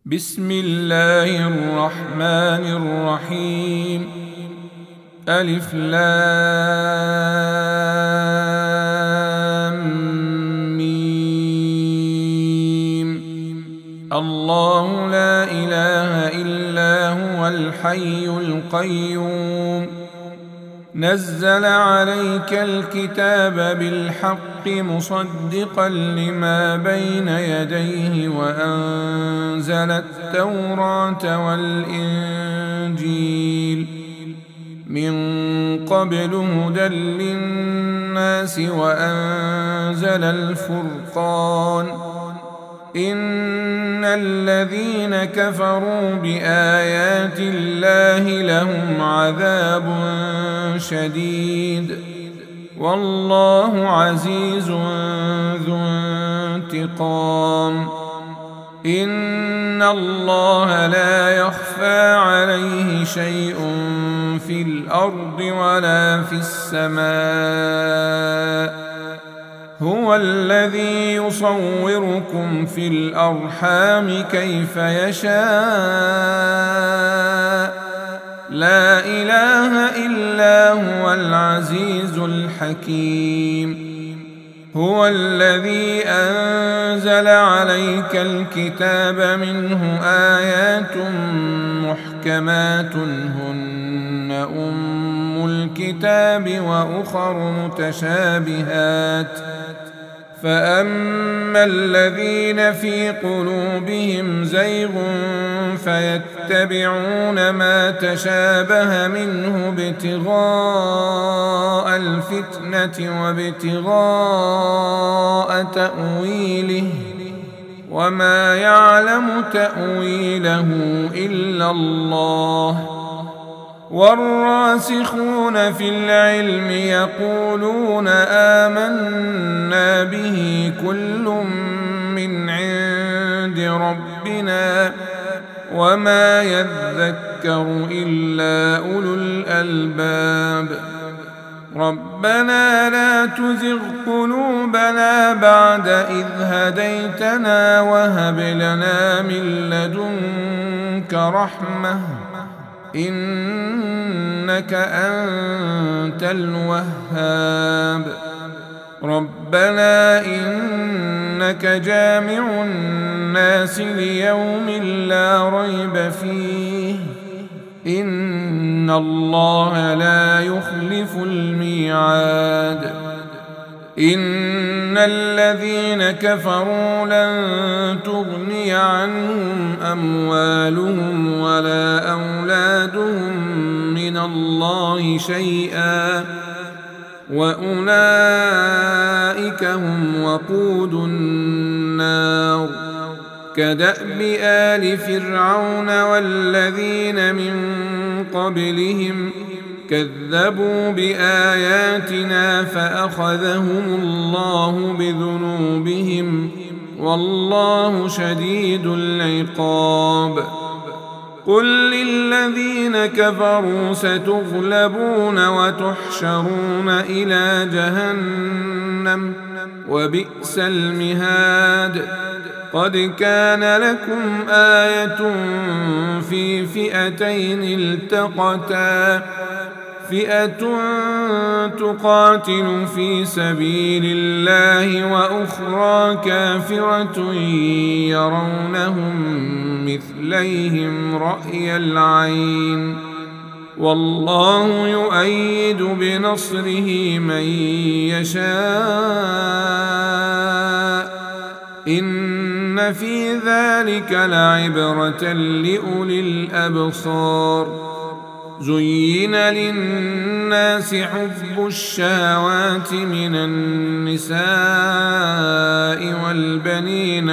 بسم الله الرحمن الرحيم. ألف لام ميم. الله لا إله إلا هو الحي القيوم، نزل عليك الكتاب بالحق مصدقا لما بين يديه وأنزل التوراة والإنجيل من قبل هدى للناس وأنزل الفرقان. إن الذين كفروا بآيات الله لهم عذاب شديد، والله عزيز ذو انتقام. إن الله لا يخفى عليه شيء في الأرض ولا في السماء. هو الذي يصوركم في الأرحام كيف يشاء، لا إله إلا هو العزيز الحكيم. هو الذي أنزل عليك الكتاب منه آيات محكمات هن أم الكتاب وأخر متشابهات، فأما الذين في قلوبهم زيغ فيتبعون ما تشابه منه ابتغاء الفتنة وابتغاء تأويله، وما يعلم تأويله إلا الله. والراسخون في العلم يقولون آمنا به كل من عند ربنا وما يذكر إلا أولو الألباب. ربنا لا تزغ قلوبنا بعد إذ هديتنا وهب لنا من لدنك رحمة إنك أنت الوهاب. ربنا إنك جامع الناس ليوم لا ريب فيه، إن الله لا يخلف الميعاد. إن الذين كفروا لن تغني عنهم أموالهم ولا أولادهم من الله شيئا، وأولئك هم وقود النار. كدأب آل فرعون والذين من قبلهم كذبوا بآياتنا فأخذهم الله بذنوبهم، والله شديد العقاب. قل للذين كفروا ستغلبون وتحشرون إلى جهنم وبئس المهاد. قد كان لكم آية في فئتين التقتا، فئة تقاتل في سبيل الله وأخرى كافرة يرونهم مثليهم رأي العين، والله يؤيد بنصره من يشاء. إن في ذلك لعبرة لأولي الأبصار. زين للناس حب الشهوات من النساء والبنين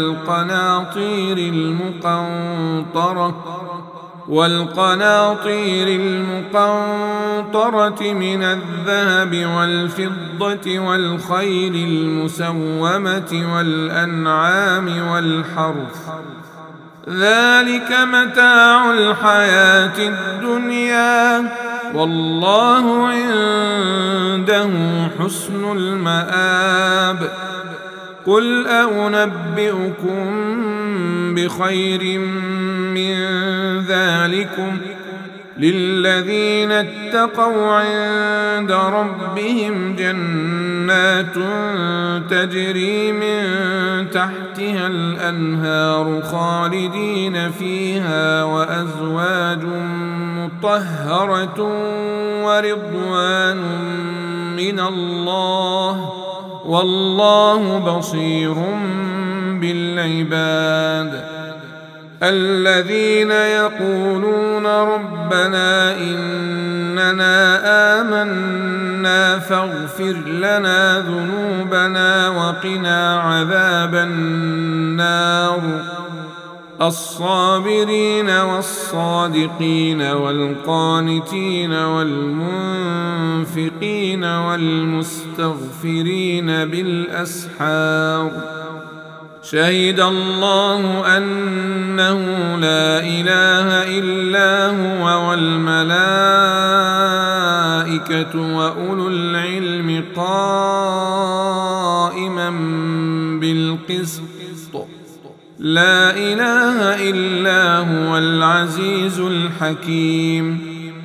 والقناطير المقنطرة من الذهب والفضة والخيل المسومة والأنعام والحرث، ذلك متاع الحياة الدنيا، والله عنده حسن المآب. قل أنبئكم بخير من ذلكم للذين اتقوا عند ربهم جنات تجري من تحتها الأنهار خالدين فيها وأزواج مطهرة ورضوان من الله والله بصير بالعباد. الذين يقولون ربنا إننا آمنا فاغفر لنا ذنوبنا وقنا عذاب النار الصابرين والصادقين والقانتين والمنفقين والمستغفرين بالأسحار شهد الله أنه لا إله إلا هو والملائكة وأولو العلم قائما بالقسط لا إله إلا هو العزيز الحكيم.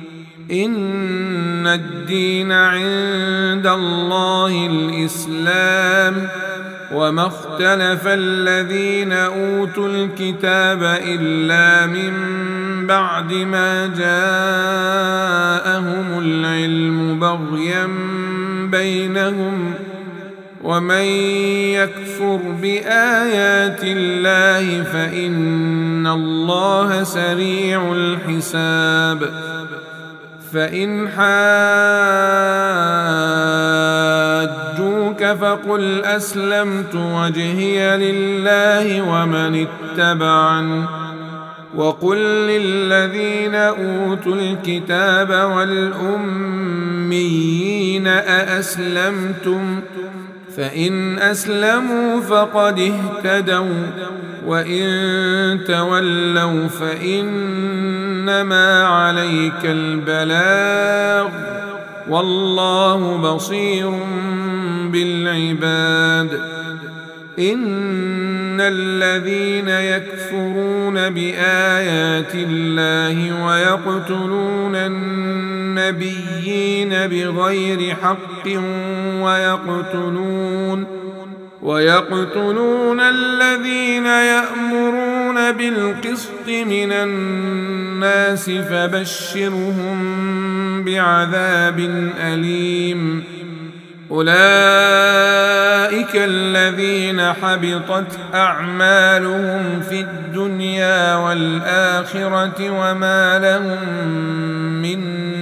إن الدين عند الله الإسلام وما اختلف الذين أوتوا الكتاب إلا من بعد ما جاءهم العلم بغيا بينهم ومن يكفر بآيات الله فإن الله سريع الحساب. فإن حاجوك فقل أسلمت وجهي لله ومن اتبعني وقل للذين أوتوا الكتاب والأميين أأسلمتم فإن أسلموا فقد اهتدوا وإن تولوا فإنما عليك البلاغ والله بصير بالعباد. إن الذين يكفرون بآيات الله ويقتلون النبيين بغير حق ويقتلون الذين يأمرون بالقسط من الناس فبشرهم بعذاب أليم. أولئك الذين حبطت أعمالهم في الدنيا والآخرة وما لهم من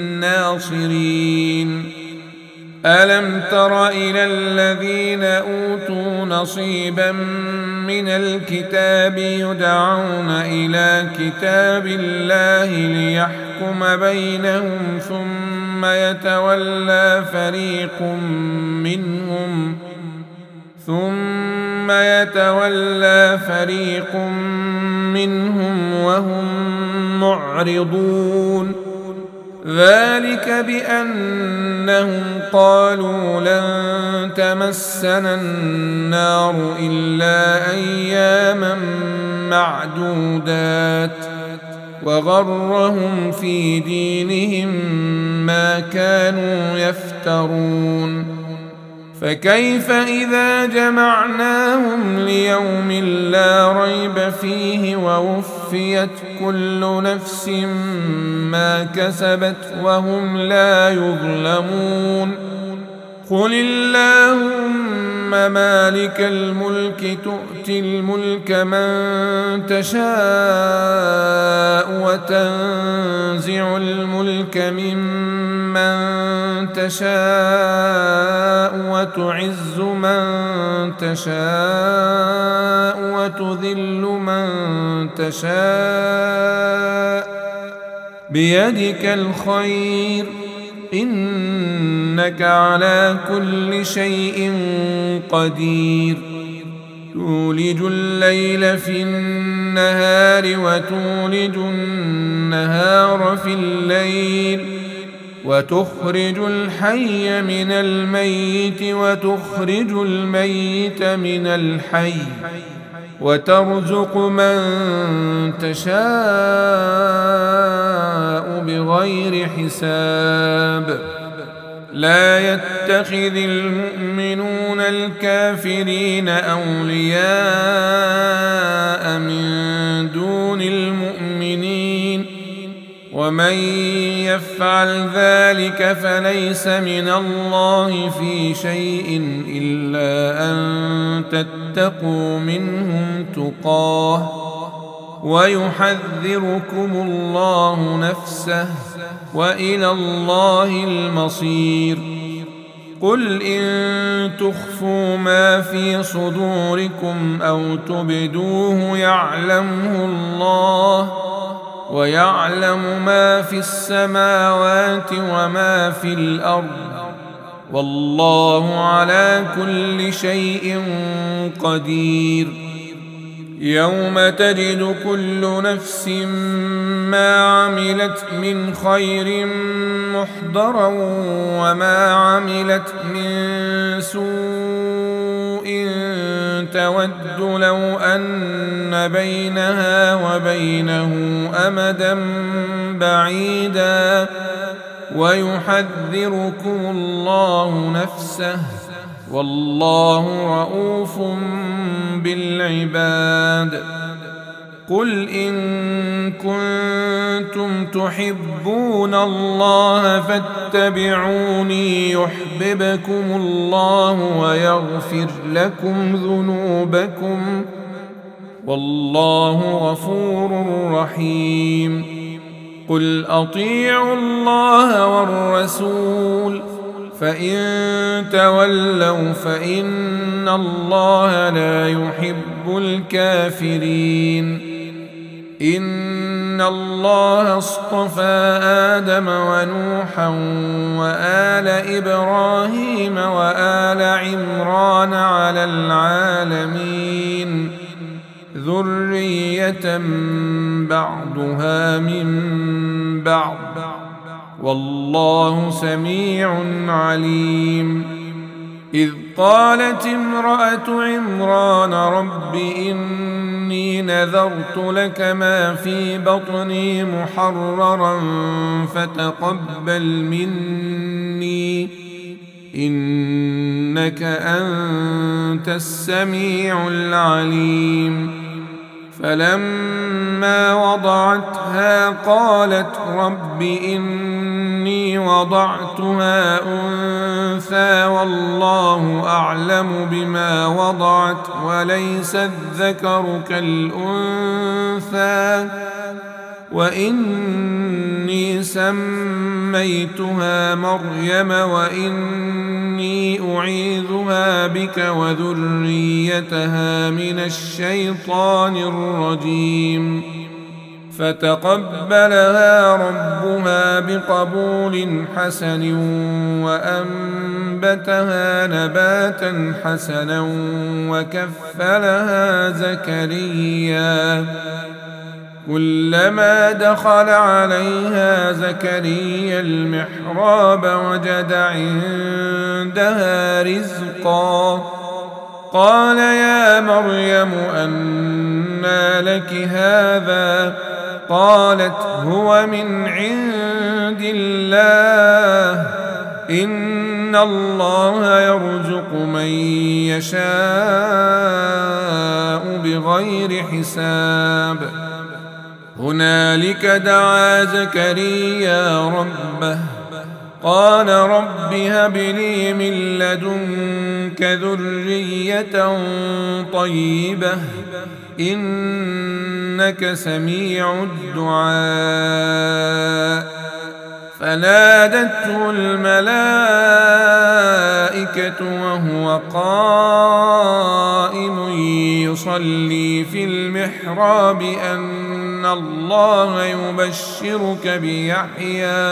ناصرين. ألم تر إلى الذين أوتوا نصيبا من الكتاب يدعون إلى كتاب الله ليحكم بينهم ثم يتولى فريق منهم وهم معرضون. ذلك بأنهم قالوا لن تمسنا النار إلا أياما معدودات وغرهم في دينهم ما كانوا يفترون. فكيف إذا جمعناهم ليوم لا ريب فيه ووفيت كل نفس ما كسبت وهم لا يظلمون. قل اللهم مالك الملك تؤتي الملك من تشاء وتنزع الملك ممن تشاء وتعز من تشاء وتذل من تشاء بيدك الخير إنك على كل شيء قدير. تولج الليل في النهار وتولج النهار في الليل وتخرج الحي من الميت وتخرج الميت من الحي وترزق من تشاء بغير حساب. لا يتخذ المؤمنون الكافرين أولياء من دون المؤمنين ومن يفعل ذلك فليس من الله في شيء إلا أن تتقوا منهم تقاه ويحذركم الله نفسه وإلى الله المصير. قل إن تخفوا ما في صدوركم أو تبدوه يعلمه الله ويعلم ما في السماوات وما في الأرض والله على كل شيء قدير. يوم تجد كل نفس ما عملت من خير محضرا وما عملت من سوء تود لو أن بينها وبينه أمدا بعيدا ويحذركم الله نفسه والله رؤوف بالعباد. قل إن كنتم تحبون الله فاتبعوني يحببكم الله ويغفر لكم ذنوبكم والله غفور رحيم. قل أطيعوا الله والرسول فإن تولوا فإن الله لا يحب الكافرين. إن الله اصطفى آدم ونوحا وآل إبراهيم وآل عمران على العالمين ذرية بعضها من بعض والله سميع عليم. إذ قالت امرأة عمران رب إني نذرت لك ما في بطني محررا فتقبل مني إنك أنت السميع العليم. فلما وضعتها قالت رب إني وضعتها أنثى والله أعلم بما وضعت وليس الذكر كالأنثى وإني سميتها مريم وإني أعيذها بك وذريتها من الشيطان الرجيم. فتقبلها ربها بقبول حسن وأنبتها نباتا حسنا وكفلها زكريا. كلما دخل عليها زكريا المحراب وجد عندها رزقا قال يا مريم أنى لك هذا قالت هو من عند الله إن الله يرزق من يشاء بغير حساب. هنالك دعا زكريا ربه قال رب هب لي من لدنك ذرية طيبة إنك سميع الدعاء. فنادته الملائكة وهو قائم يصلي في المحراب أن الله يبشرك بيحيى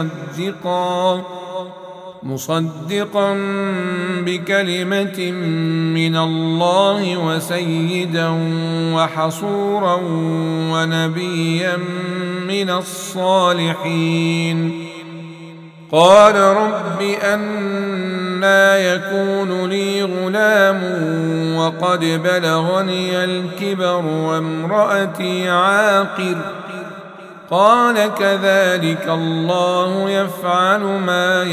مصدقا بكلمة من الله وسيدا وحصورا ونبيا من الصالحين. قال رب أنى يكون لي غلام وقد بلغني الكبر وامرأتي عاقر قال كذلك الله يفعل ما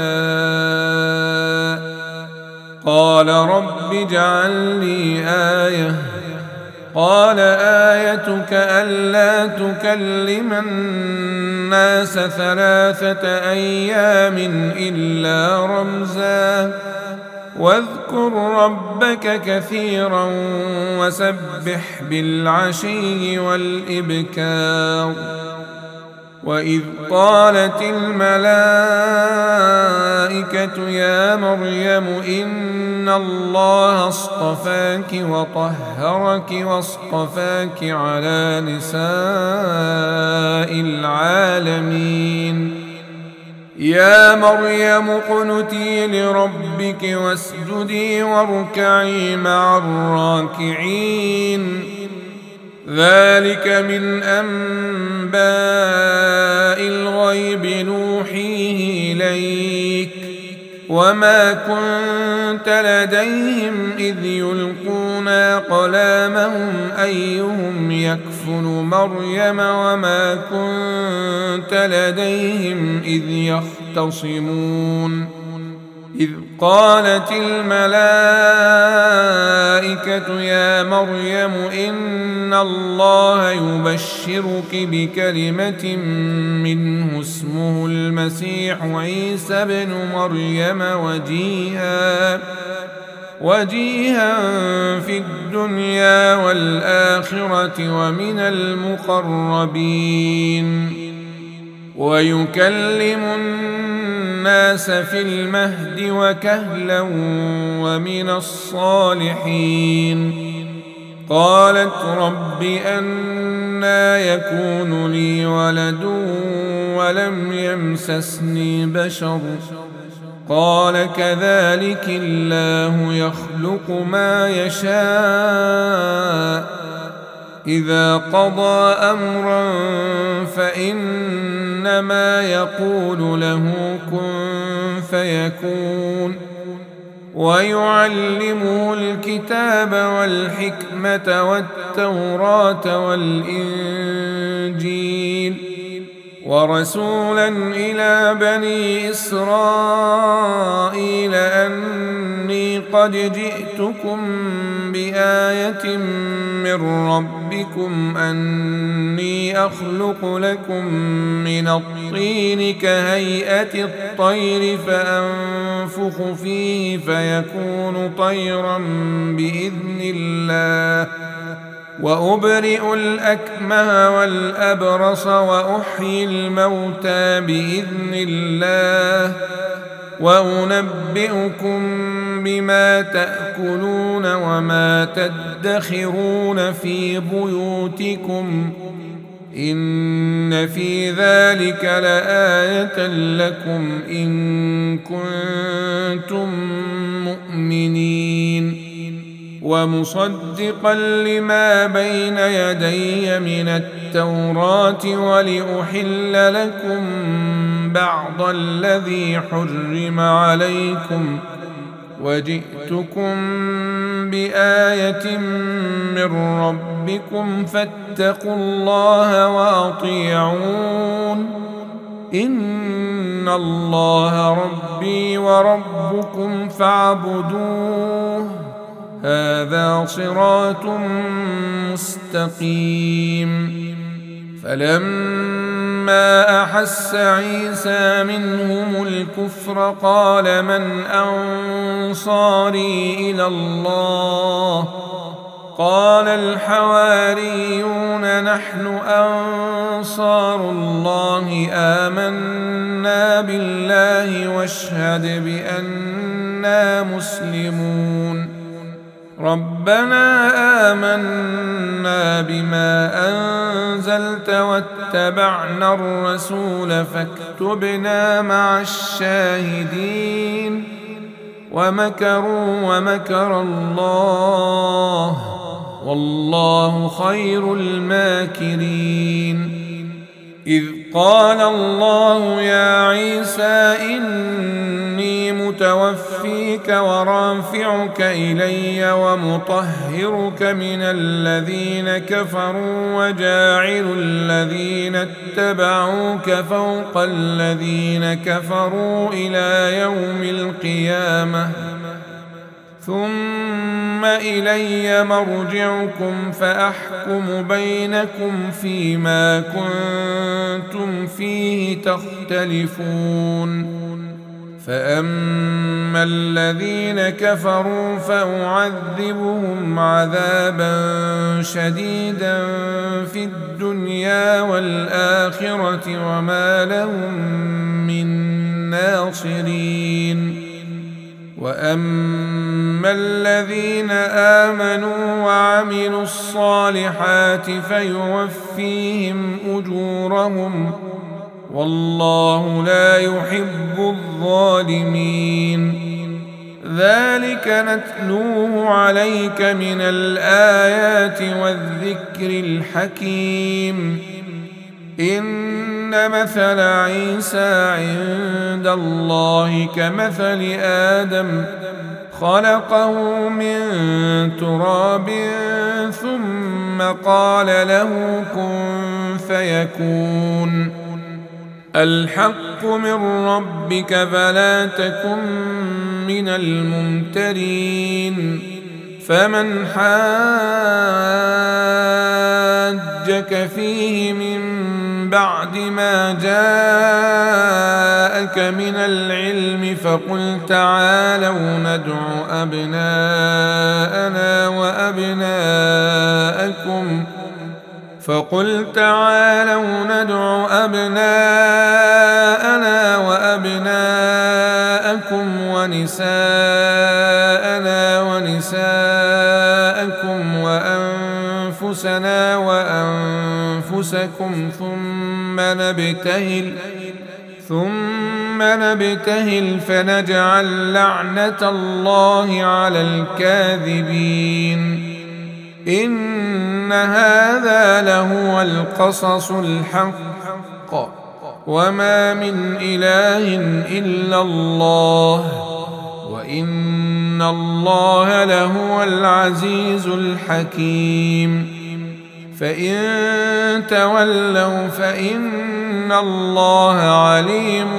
يشاء قال رب اجعل لي آية قال آيتك ألا تكلم الناس 3 أيام إلا رمزا واذكر ربك كثيرا وسبح بالعشي والإبكار وإذ قالت الملائكة يا مريم إن الله اصطفاك وطهرك واصطفاك على نساء العالمين يا مريم اقنتي لربك واسجدي واركعي مع الراكعين ذلك من أنباء الغيب نوحيه إليك وما كنت لديهم إذ يلقون أقلامهم أيهم يكفل مريم وما كنت لديهم إذ يختصمون إذ قالت الملائكة يا مريم إن الله يبشرك بكلمة منه اسمه المسيح عيسى بن مريم وجيها في الدنيا والآخرة ومن المقربين ويكلم الناس في المهد وكهلا ومن الصالحين قالت رب أنى يكون لي ولد ولم يمسسني بشر قال كذلك الله يخلق ما يشاء إذا قضى أمرا فإنما يقول له كن فيكون ويعلمه الكتاب والحكمة والتوراة والإنجيل ورسولا إلى بني إسرائيل أني قد جئتكم بآية من ربكم أني أخلق لكم من الطين كهيئة الطير فأنفخ فيه فيكون طيرا بإذن الله وأبرئ الأكمه والأبرص وأحيي الموتى بإذن الله وأنبئكم بما تأكلون وما تدخرون في بيوتكم إن في ذلك لآية لكم إن كنتم مؤمنين ومصدقا لما بين يدي من التوراة ولأحل لكم بعض الذي حرم عليكم وجئتكم بآية من ربكم فاتقوا الله وأطيعون إن الله ربي وربكم فاعبدوه هذا صراط مستقيم فلما أحس عيسى منهم الكفر قال من أنصاري إلى الله قال الحواريون نحن أنصار الله آمنا بالله واشهد بأننا مسلمون ربنا آمنا بما أنزلت واتبعنا الرسول فاكتبنا مع الشاهدين ومكروا ومكر الله والله خير الماكرين إذ قال الله يا عيسى إني متوفيك ورافعك إلي ومطهرك من الذين كفروا وجاعل الذين اتبعوك فوق الذين كفروا إلى يوم القيامة ثم إلي مرجعكم فأحكم بينكم فيما كنتم فيه تختلفون فأما الذين كفروا فأعذبهم عذابا شديدا في الدنيا والآخرة وما لهم من ناصرين وأما الذين آمنوا وعملوا الصالحات فيوفيهم أجورهم والله لا يحب الظالمين ذلك نتلوه عليك من الآيات والذكر الحكيم إن مثل عيسى عند الله كمثل آدم خلقه من تراب ثم قال له كن فيكون الحق من ربك فلا تكن من الممترين فمن حاجك فيه من بعد ما جاءك من العلم فقل تعالوا ندع أبناءنا وأبناءكم ونساءنا ونساءكم وأنفسنا وأنفسكم ثم نبتهل فنجعل لعنة الله على الكاذبين إن هذا لهو القصص الحق وما من إله إلا الله وإن الله لهو العزيز الحكيم فإن تولوا فإن الله عليم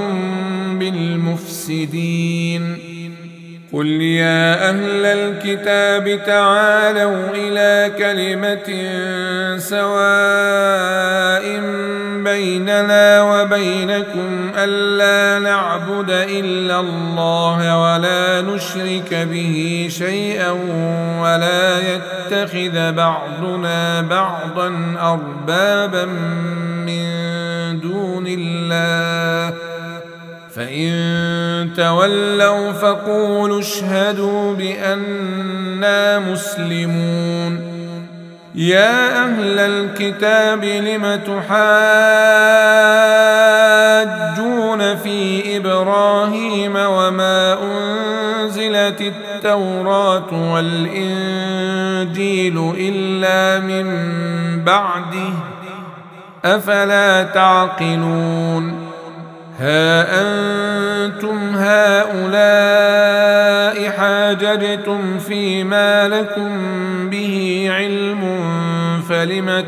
بالمفسدين قل يا أهل الكتاب تعالوا إلى كلمة سواء بيننا وبينكم ألا نعبد إلا الله ولا نشرك به شيئا ولا يتخذ بعضنا بعضا أربابا من دون الله فإن تولوا فقولوا اشهدوا بأننا مسلمون يا أهل الكتاب لم تحاجون في إبراهيم وما أنزلت التوراة والإنجيل إلا من بعده أفلا تعقلون ها أنتم هؤلاء حاججتم فيما لكم به علم فلم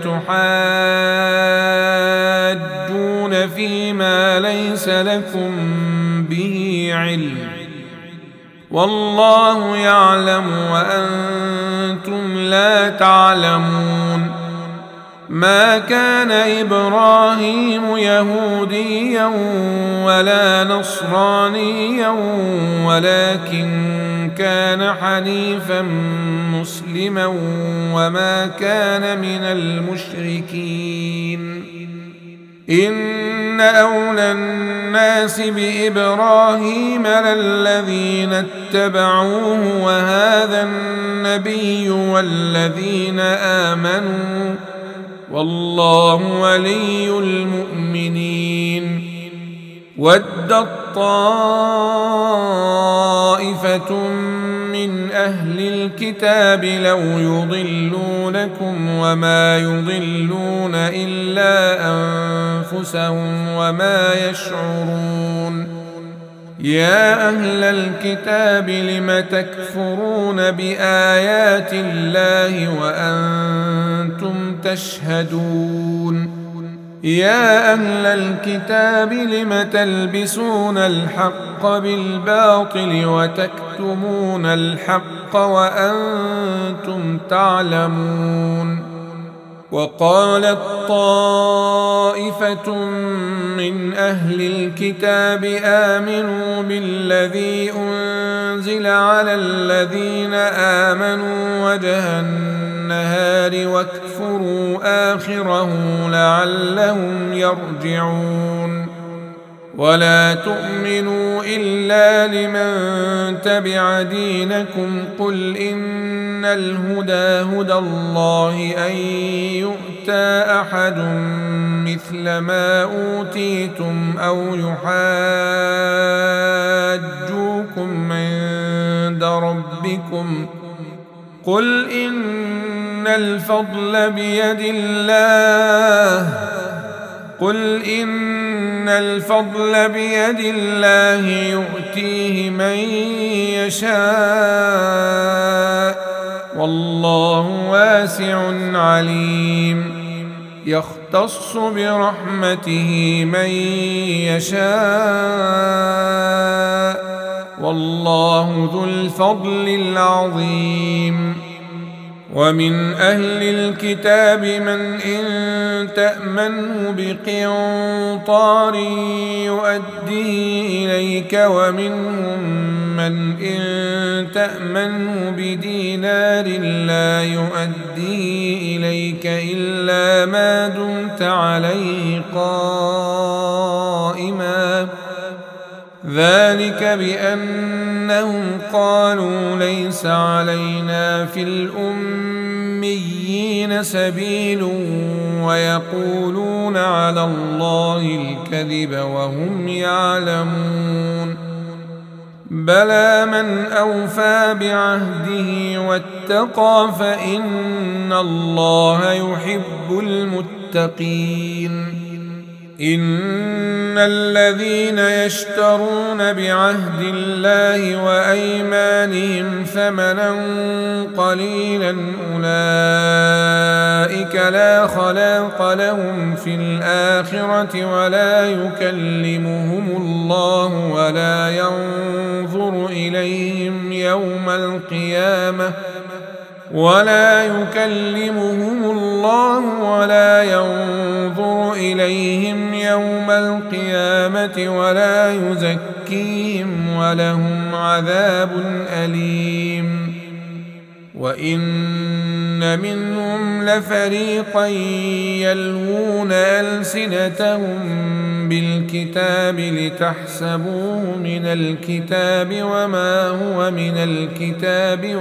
تحاجون فيما ليس لكم به علم والله يعلم وأنتم لا تعلمون ما كان إبراهيم يهوديا ولا نصرانيا ولكن كان حنيفا مسلما وما كان من المشركين إن أولى الناس بإبراهيم للذين اتبعوه وهذا النبي والذين آمنوا والله ولي المؤمنين ودت طائفة من أهل الكتاب لو يضلونكم وما يضلون إلا أنفسهم وما يشعرون. يا أهل الكتاب لم تكفرون بآيات الله وأنتم تشهدون. يا أهل الكتاب لم تلبسون الحق بالباطل وتكتمون الحق وأنتم تعلمون. وقالت طائفة من أهل الكتاب آمنوا بالذي أنزل على الذين آمنوا وجه النهار واكفروا آخره لعلهم يرجعون. ولا تؤمنوا إلا لمن تبع دينكم قل إن الهدى هدى الله أن يؤتى أحد مثل ما أوتيتم أو يحاجوكم عند ربكم قل إن الفضل بيد الله يؤتيه من يشاء والله واسع عليم. يختص برحمته من يشاء والله ذو الفضل العظيم. ومن أهل الكتاب من إن تأمنه بقنطار يؤديه إليك ومنهم من إن تأمنه بدينار لا يؤديه إليك إلا ما دمت عليه قائما ذلك بأنهم قالوا ليس علينا في الأميين سبيل ويقولون على الله الكذب وهم يعلمون. بلى من أوفى بعهده واتقى فإن الله يحب المتقين. إن الذين يشترون بعهد الله وأيمانهم ثمنا قليلا أولئك لا خلاق لهم في الآخرة ولا يكلمهم الله ولا ينظر إليهم يوم القيامة ولا يزكيهم ولهم عذاب أليم. وإن منهم لفريقا يلوون ألسنتهم بالكتاب لتحسبوه من الكتاب وما هو من الكتاب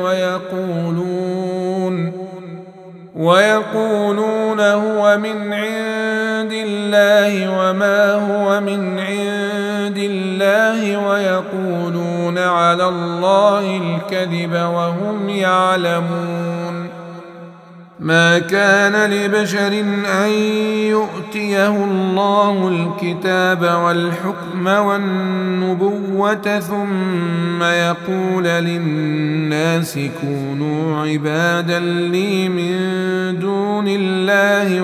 ويقولون هو من عند الله وما هو من عند الله ويقولون على الله الكذب وهم يعلمون. ما كان لبشر أن يؤتيه الله الكتاب والحكم والنبوة ثم يقول للناس كونوا عبادا لي من دون الله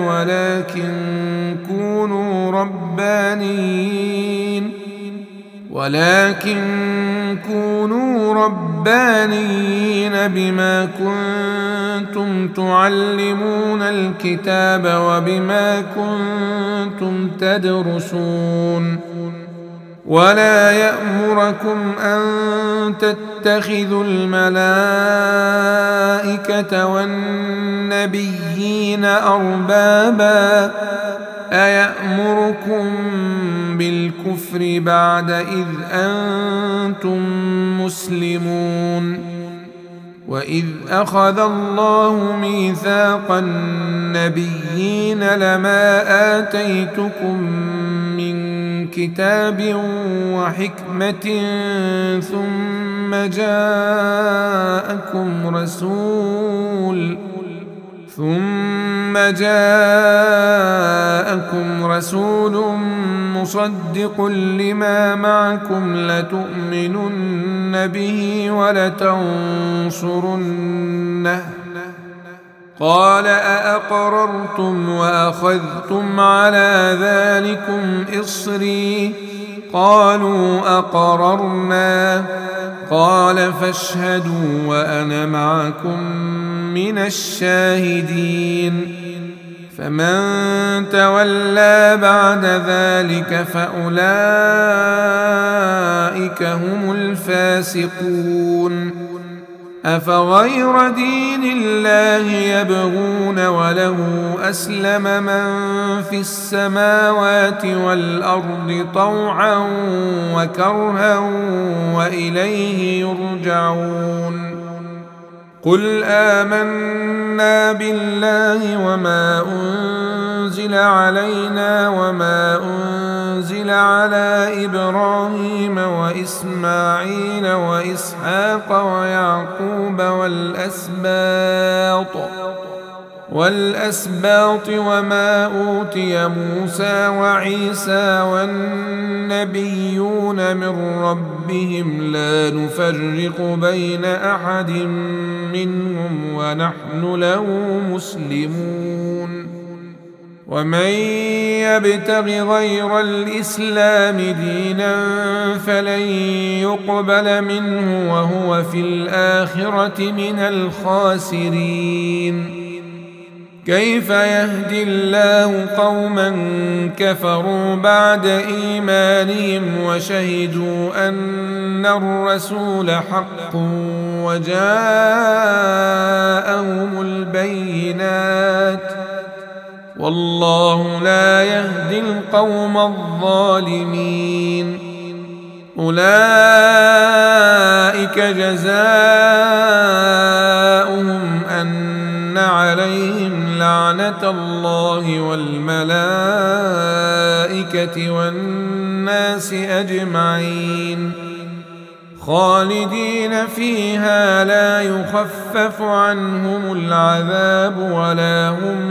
ولكن كونوا ربانيين بما كنتم تعلمون الكتاب وبما كنتم تدرسون. ولا يأمركم أن تتخذوا الملائكة والنبيين أربابا أيأمركم بالكفر بعد إذ أنتم مسلمون. وإذ أخذ الله ميثاق النبيين لما آتيتكم من كتاب وحكمة ثم جاءكم رسول مصدق لما معكم لتؤمنن به ولتنصرنه قال أأقررتم وأخذتم على ذلكم إصري قالوا أقررنا قال فاشهدوا وأنا معكم من الشاهدين فمن تولى بعد ذلك فأولئك هم الفاسقون أفغير دين الله يبغون وله أسلم من في السماوات والأرض طوعا وكرها وإليه يرجعون قل آمنا بالله وما أنزل علينا وما أنزل على إبراهيم وإسماعيل وإسحاق ويعقوب والأسباط وما أوتي موسى وعيسى والنبيون من ربهم لا نفرق بين أحد منهم ونحن له مسلمون ومن يبتغ غير الإسلام دينا فلن يقبل منه وهو في الآخرة من الخاسرين كيف يهدي الله قوما كفروا بعد إيمانهم وشهدوا أن الرسول حق وجاءهم البينات والله لا يهدي القوم الظالمين أولئك جزاؤهم أن عليهم لعنة الله والملائكة والناس أجمعين خالدين فيها لا يخفف عنهم العذاب ولا هم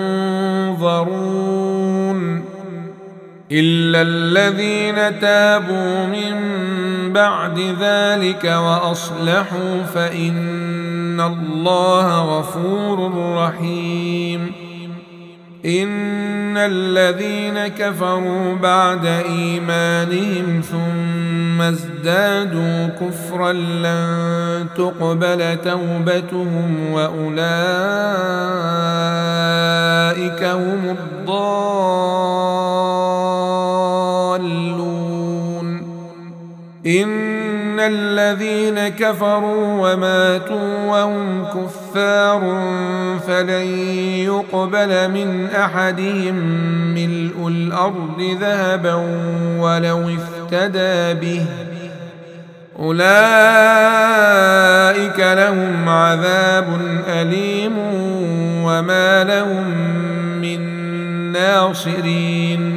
ينظرون إلا الذين تابوا من بعد ذلك وأصلحوا فإن الله غفور رحيم إن الذين كفروا بعد إيمانهم ثم ازدادوا كفرا لن تقبل توبتهم وأولئك هم الضالون إن الذين كفروا وماتوا وهم كفار فلن يقبل من أحدهم ملء الأرض ذهبا ولو افتدى به أولئك لهم عذاب أليم وما لهم من ناصرين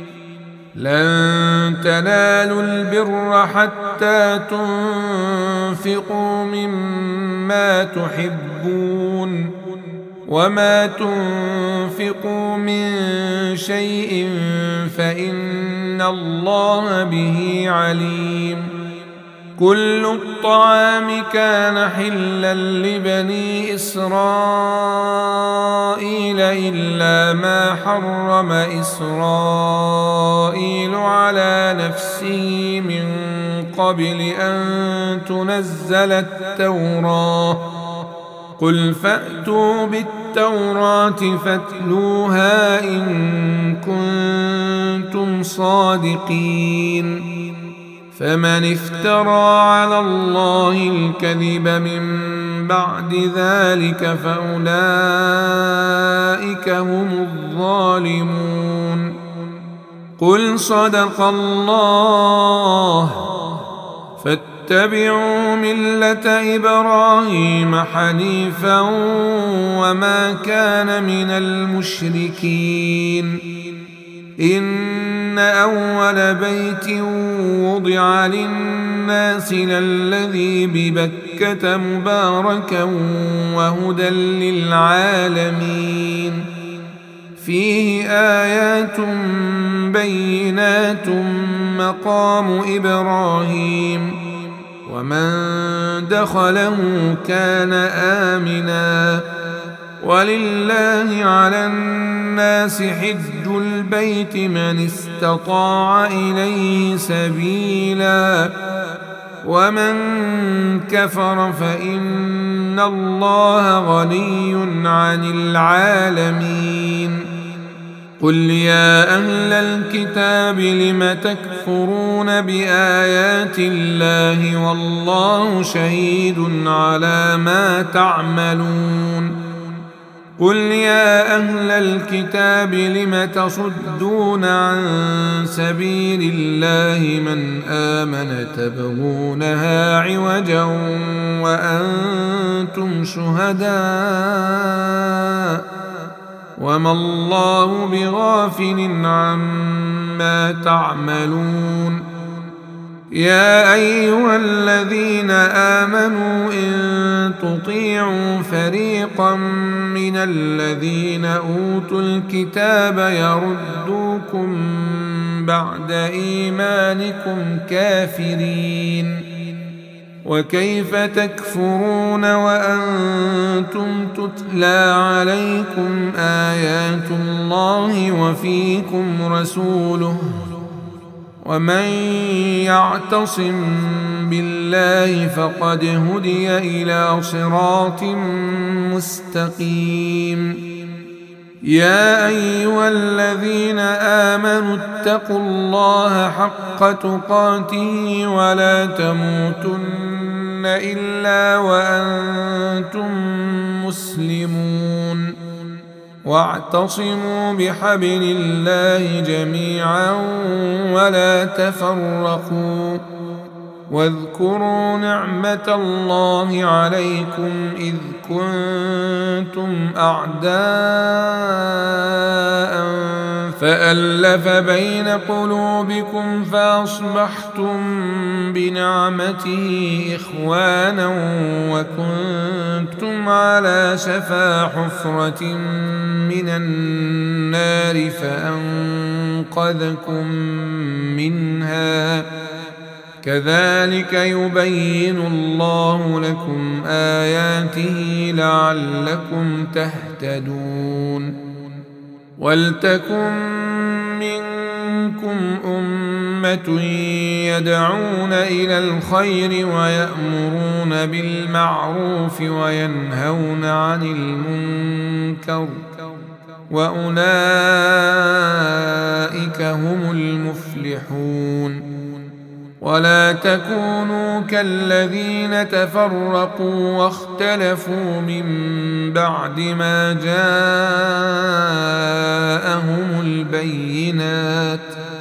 لن تنالوا البر حتى تنفقوا مما تحبون وما تنفقوا من شيء فإن الله به عليم كل الطعام كان حلا لبني إسرائيل إلا ما حرم إسرائيل على نفسه من قبل أن تنزل التوراة قل فأتوا بالتوراة فاتلوها إن كنتم صادقين فمن افترى على الله الكذب من بعد ذلك فأولئك هم الظالمون قل صدق الله فاتبعوا ملة إبراهيم حنيفا وما كان من المشركين إن أول بيت وضع للناس للذي ببكة مباركا وهدى للعالمين فيه آيات بينات مقام إبراهيم ومن دخله كان آمنا ولله على الناس حج البيت من استطاع إليه سبيلا ومن كفر فإن الله غني عن العالمين قل يا أهل الكتاب لم تكفرون بآيات الله والله شهيد على ما تعملون قل يا أهل الكتاب لم تصدون عن سبيل الله من آمن تبغونها عوجا وأنتم شهداء وما الله بغافل عما تعملون يا أيها الذين آمنوا إن تطيعوا فريقا من الذين أوتوا الكتاب يردوكم بعد إيمانكم كافرين وكيف تكفرون وأنتم تتلى عليكم آيات الله وفيكم رسوله ومن يعتصم بالله فقد هدي إلى صراط مستقيم يا أيها الذين آمنوا اتقوا الله حق تقاته ولا تموتن إلا وأنتم مسلمون واعتصموا بحبل الله جميعا ولا تفرقوا واذكروا نعمة الله عليكم إذ كنتم أعداء فألف بين قلوبكم فأصبحتم بنعمته إخوانا وكنتم على شفا حفرة من النار فأنقذكم منها كذلك يبين الله لكم آياته لعلكم تهتدون ولتكن منكم أمة يدعون إلى الخير ويأمرون بالمعروف وينهون عن المنكر وأولئك هم المفلحون ولا تكونوا كالذين تفرقوا واختلفوا من بعد ما جاءهم البينات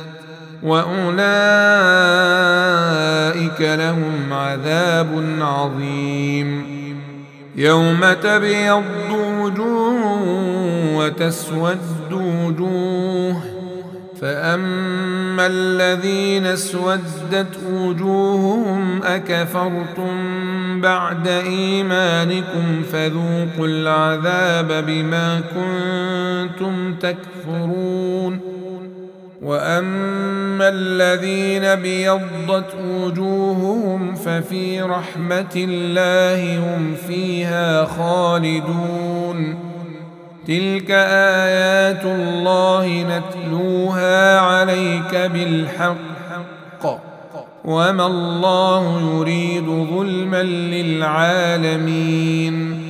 وأولئك لهم عذاب عظيم يوم تبيض وجوه وتسود وجوه فأما الذين اسودت وجوههم أكفرتم بعد إيمانكم فذوقوا العذاب بما كنتم تكفرون وأما الذين بيضت وجوههم ففي رحمة الله هم فيها خالدون تلك آيات الله نتلوها عليك بالحق وما الله يريد ظلما للعالمين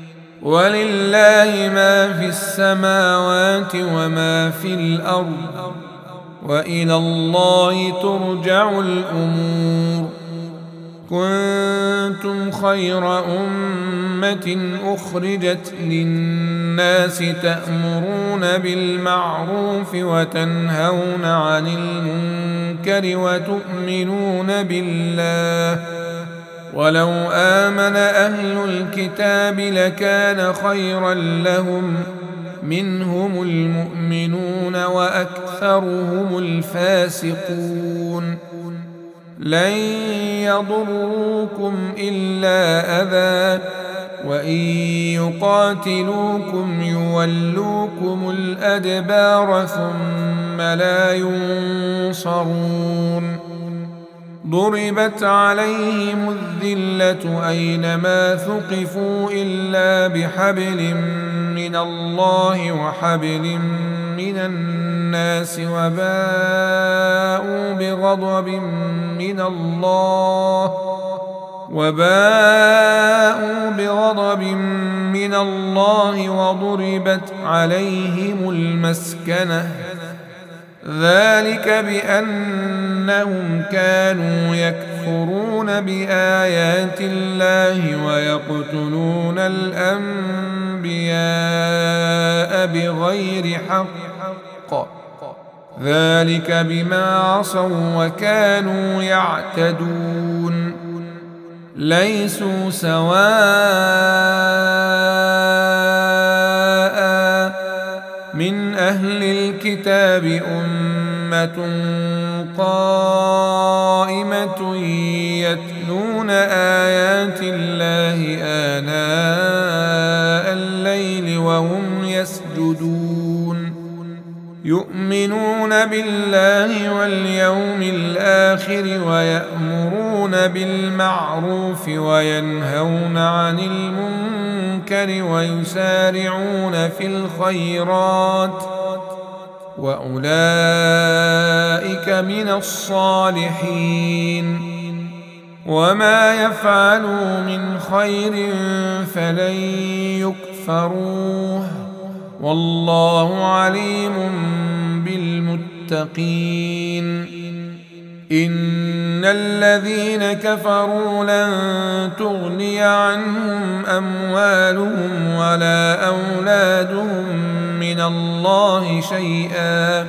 ولله ما في السماوات وما في الأرض وإلى الله ترجع الأمور كنتم خير أمة أخرجت للناس تأمرون بالمعروف وتنهون عن المنكر وتؤمنون بالله ولو آمن أهل الكتاب لكان خيرا لهم منهم المؤمنون وأكثرهم الفاسقون لن يضروكم إلا أذى وإن يقاتلوكم يولوكم الأدبار ثم لا ينصرون ضربت عليهم الذلة أينما ثقفوا إلا بحبل من الله وحبل من الناس وباءوا بغضب من الله وضربت عليهم المسكنة ذلك بأنهم كانوا يكفرون بآيات الله ويقتلون الأنبياء بغير حق ذلك بما عصوا وكانوا يعتدون ليسوا سواء من أهل الكتاب أمة قائمة يتلون آيات الله آناء الليل وهم يسجدون يؤمنون بالله واليوم الآخر ويأمرون بالمعروف وينهون عن المنكر ويسارعون في الخيرات وأولئك من الصالحين وما يفعلوا من خير فلن يكفروه والله عليم بالمتقين إن الذين كفروا لن تغني عنهم أموالهم ولا أولادهم من الله شيئا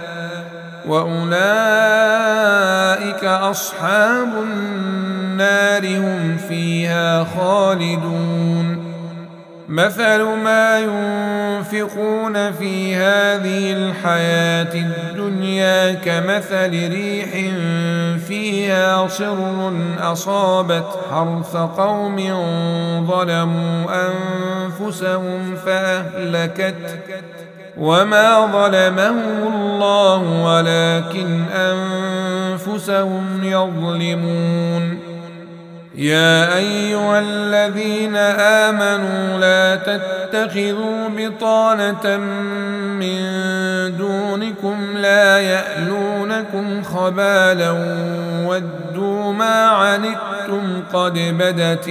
وأولئك أصحاب النار هم فيها خالدون مثل ما ينفقون في هذه الحياة الدنيا كمثل ريح فيها صر أصابت حرث قوم ظلموا أنفسهم فأهلكت وما ظلمهم الله ولكن أنفسهم يظلمون يا أيها الذين آمنوا لا تتخذوا بطانة من دونكم لا يألونكم خبالا ودوا ما عنتم قد بدت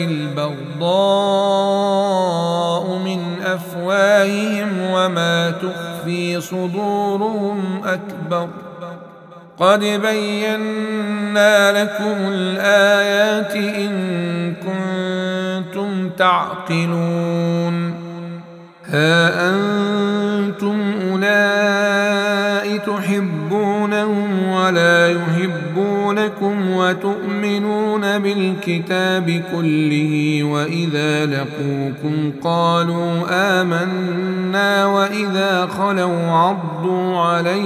البغضاء من أفواههم وما تخفي صدورهم أكبر قد بينا لكم الآيات إن كنتم تعقلون ها أنتم أولئك تحبونهم ولا يحبونكم وتؤمنون بالكتاب كله وإذا لقوكم قالوا آمنا وإذا خلوا عضوا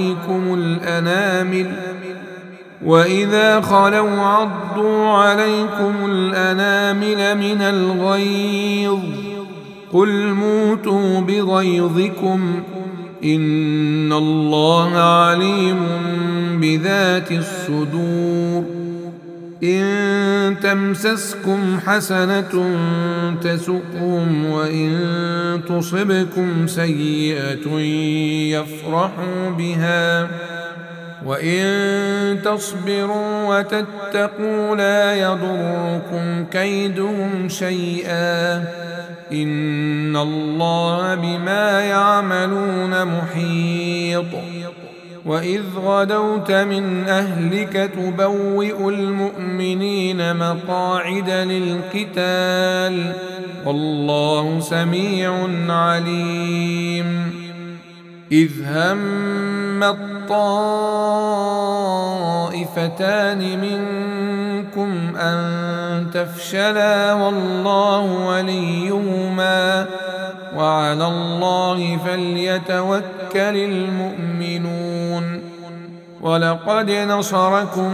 عليكم الأنامل من الغيظ قل موتوا بغيظكم إن الله عليم بذات الصدور إن تمسسكم حسنة تسؤهم وإن تصبكم سيئة يفرحوا بها وإن تصبروا وتتقوا لا يضركم كيدهم شيئا إن الله بما يعملون محيط وإذ غدوت من أهلك تبوئ المؤمنين مقاعد للقتال والله سميع عليم إذ هم الطائفتان منكم أن تفشلا والله وليهما وعلى الله فليتوكل المؤمنون ولقد نصركم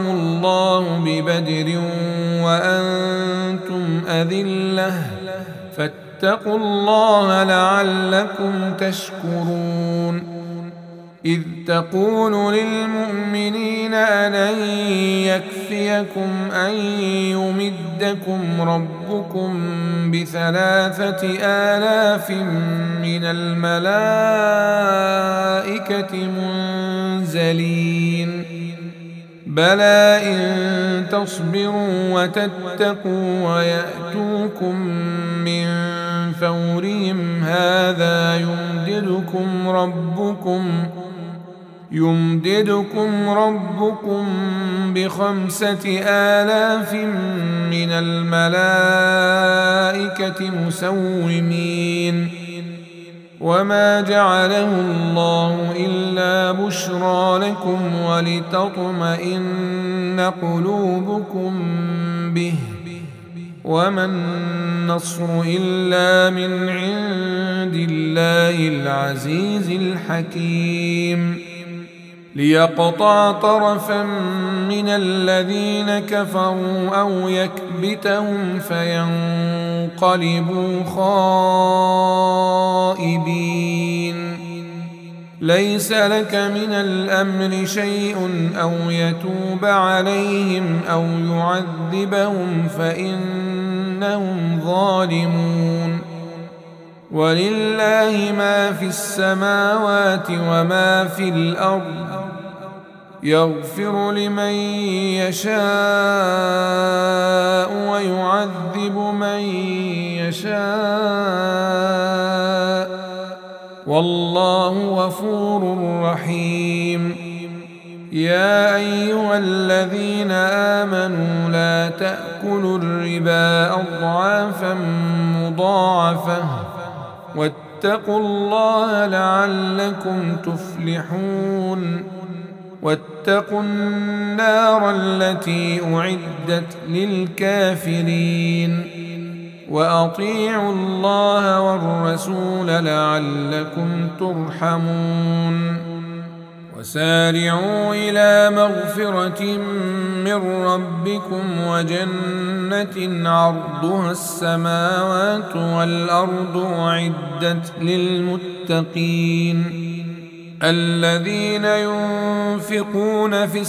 الله ببدر وأنتم أذلة واتقوا الله لعلكم تشكرون إذ تقول للمؤمنين ألن يكفيكم أن يمدكم ربكم ب3,000 من الملائكة منزلين بلى إن تصبروا وتتقوا ويأتوكم من فورهم هذا يمددكم ربكم ب5,000 من الملائكة مسومين وما جعله الله إلا بشرى لكم ولتطمئن قلوبكم به وما النصر إلا من عند الله العزيز الحكيم ليقطع طرفا من الذين كفروا أو يكبتهم فينقلبوا خائبين ليس لك من الأمر شيء أو يتوب عليهم أو يعذبهم فإنهم ظالمون ولله ما في السماوات وما في الأرض يغفر لمن يشاء ويعذب من يشاء والله غفور رحيم يا أيها الذين آمنوا لا تأكلوا الربا أضعافا مضاعفة واتقوا الله لعلكم تفلحون واتقوا النار التي أعدت للكافرين وأطيعوا الله والرسول لعلكم ترحمون وسارعوا إلى مغفرة من ربكم وجنة عرضها السماوات والأرض أعدت للمتقين الذين ينفقون في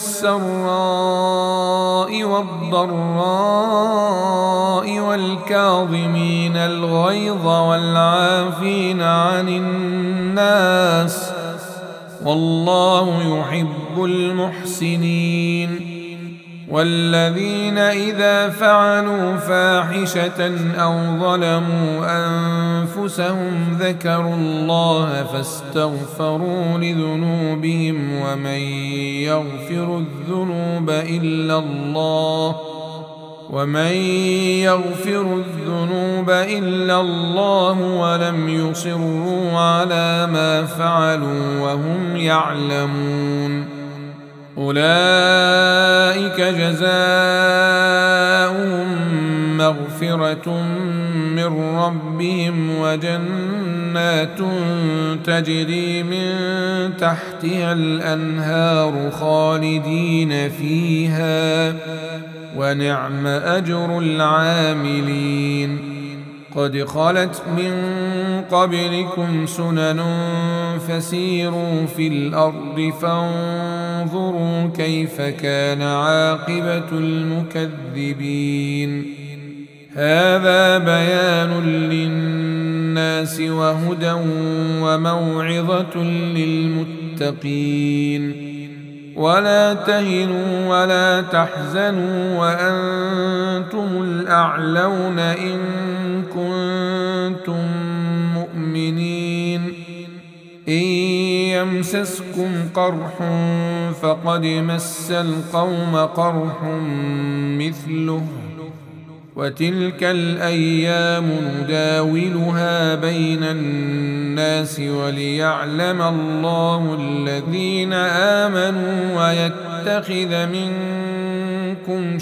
السراء والضراء والكاظمين الغيظ والعافين عن الناس والله يحب المحسنين والذين إذا فعلوا فاحشة أو ظلموا أنفسهم ذكروا الله فاستغفروا لذنوبهم ومن يغفر الذنوب إلا الله ولم يصروا على ما فعلوا وهم يعلمون أولئك جزاؤهم مغفرة من ربهم وجنات تجري من تحتها الأنهار خالدين فيها ونعم أجر العاملين قد خلت من قبلكم سنن فسيروا في الأرض فانظروا كيف كان عاقبة المكذبين هذا بيان للناس وهدى وموعظة للمتقين ولا تهنوا ولا تحزنوا وأنتم الأعلون إن كنتم مؤمنين إن يمسسكم قرح فقد مس القوم قرح مثله وتلك الأيام نداولها بين الناس وليعلم الله الذين آمنوا ويتخذ منكم